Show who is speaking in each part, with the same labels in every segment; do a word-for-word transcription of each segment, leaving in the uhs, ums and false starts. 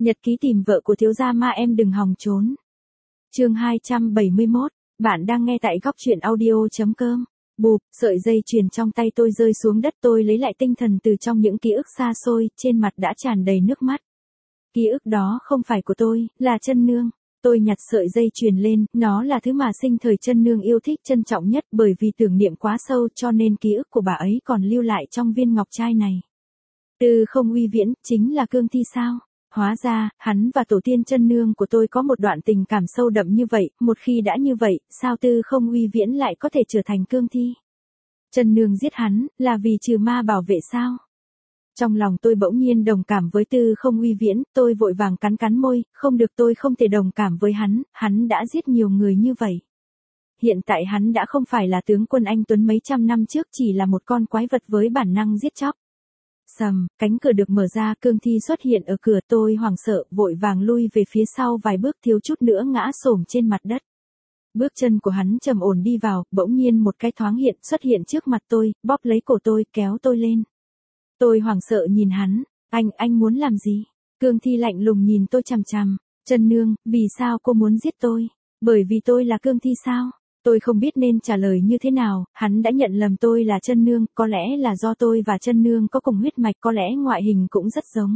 Speaker 1: Nhật ký tìm vợ của thiếu gia ma em đừng hòng trốn. Chương hai trăm bảy mươi mốt, bạn đang nghe tại góc truyện audio chấm com. Bụp, sợi dây chuyền trong tay tôi rơi xuống đất, tôi lấy lại tinh thần từ trong những ký ức xa xôi, trên mặt đã tràn đầy nước mắt. Ký ức đó không phải của tôi, là Chân Nương. Tôi nhặt sợi dây chuyền lên, nó là thứ mà sinh thời Chân Nương yêu thích trân trọng nhất, bởi vì tưởng niệm quá sâu cho nên ký ức của bà ấy còn lưu lại trong viên ngọc trai này. Tư Không Uy Viễn, chính là cương thi sao? Hóa ra, hắn và tổ tiên Chân Nương của tôi có một đoạn tình cảm sâu đậm như vậy, một khi đã như vậy, sao Tư Không Uy Viễn lại có thể trở thành cương thi? Chân Nương giết hắn, là vì trừ ma bảo vệ sao? Trong lòng tôi bỗng nhiên đồng cảm với Tư Không Uy Viễn, tôi vội vàng cắn cắn môi, không được, tôi không thể đồng cảm với hắn, hắn đã giết nhiều người như vậy. Hiện tại hắn đã không phải là tướng quân anh tuấn mấy trăm năm trước, chỉ là một con quái vật với bản năng giết chóc. Sầm, cánh cửa được mở ra, cương thi xuất hiện ở cửa, tôi hoảng sợ, vội vàng lui về phía sau vài bước, thiếu chút nữa ngã xổm trên mặt đất. Bước chân của hắn trầm ổn đi vào, bỗng nhiên một cái thoáng hiện, xuất hiện trước mặt tôi, bóp lấy cổ tôi, kéo tôi lên. Tôi hoảng sợ nhìn hắn, anh, anh muốn làm gì? Cương thi lạnh lùng nhìn tôi chằm chằm. Chân Nương, vì sao cô muốn giết tôi? Bởi vì tôi là cương thi sao? Tôi không biết nên trả lời như thế nào, hắn đã nhận lầm tôi là Chân Nương, có lẽ là do tôi và Chân Nương có cùng huyết mạch, có lẽ ngoại hình cũng rất giống.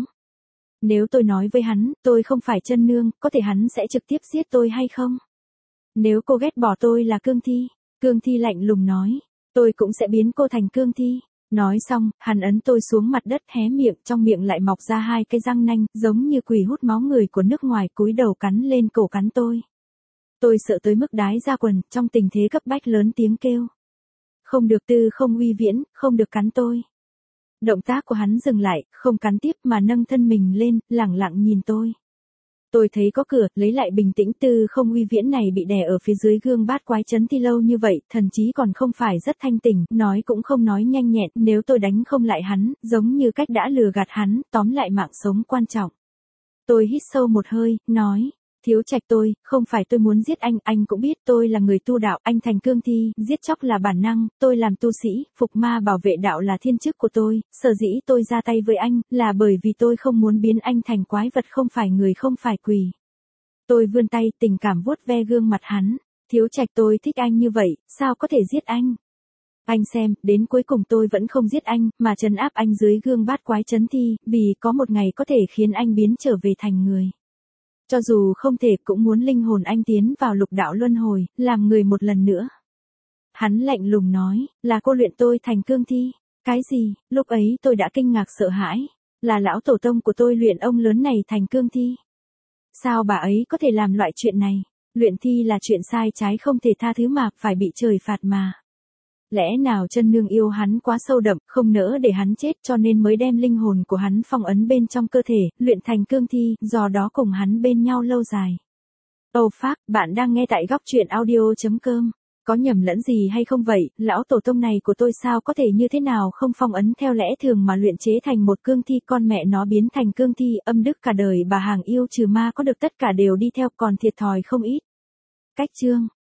Speaker 1: Nếu tôi nói với hắn, tôi không phải Chân Nương, có thể hắn sẽ trực tiếp giết tôi hay không? Nếu cô ghét bỏ tôi là cương thi, cương thi lạnh lùng nói, tôi cũng sẽ biến cô thành cương thi. Nói xong, hắn ấn tôi xuống mặt đất, hé miệng, trong miệng lại mọc ra hai cái răng nanh, giống như quỷ hút máu người của nước ngoài, cúi đầu cắn lên cổ cắn tôi. Tôi sợ tới mức đái ra quần, trong tình thế cấp bách lớn tiếng kêu. Không được, Tư Không Uy Viễn, không được cắn tôi. Động tác của hắn dừng lại, không cắn tiếp mà nâng thân mình lên, lẳng lặng nhìn tôi. Tôi thấy có cửa, lấy lại bình tĩnh. Tư Không Uy Viễn này bị đè ở phía dưới gương bát quái chấn thi lâu như vậy, thần trí còn không phải rất thanh tỉnh, nói cũng không nói nhanh nhẹn, nếu tôi đánh không lại hắn, giống như cách đã lừa gạt hắn, tóm lại mạng sống quan trọng. Tôi hít sâu một hơi, nói, Thiếu Trạch, tôi, không phải tôi muốn giết anh, anh cũng biết tôi là người tu đạo, anh thành cương thi, giết chóc là bản năng, tôi làm tu sĩ, phục ma bảo vệ đạo là thiên chức của tôi, sở dĩ tôi ra tay với anh, là bởi vì tôi không muốn biến anh thành quái vật, không phải người, không phải quỷ. Tôi vươn tay, tình cảm vuốt ve gương mặt hắn. Thiếu Trạch, tôi thích anh như vậy, sao có thể giết anh? Anh xem, đến cuối cùng tôi vẫn không giết anh, mà trấn áp anh dưới gương bát quái chấn thi, vì có một ngày có thể khiến anh biến trở về thành người. Cho dù không thể, cũng muốn linh hồn anh tiến vào lục đạo luân hồi, làm người một lần nữa. Hắn lạnh lùng nói, là cô luyện tôi thành cương thi. Cái gì? Lúc ấy tôi đã kinh ngạc sợ hãi. Là lão tổ tông của tôi luyện ông lớn này thành cương thi. Sao bà ấy có thể làm loại chuyện này? Luyện thi là chuyện sai trái không thể tha thứ mà, phải bị trời phạt mà. Lẽ nào Chân Nương yêu hắn quá sâu đậm, không nỡ để hắn chết, cho nên mới đem linh hồn của hắn phong ấn bên trong cơ thể, luyện thành cương thi, do đó cùng hắn bên nhau lâu dài. Âu Phác, bạn đang nghe tại góc truyện audio chấm com. Có nhầm lẫn gì hay không vậy, lão tổ tông này của tôi sao có thể như thế nào không phong ấn theo lẽ thường mà luyện chế thành một cương thi, con mẹ nó biến thành cương thi, âm đức cả đời bà hàng yêu trừ ma có được tất cả đều đi theo, còn thiệt thòi không ít. Cách chương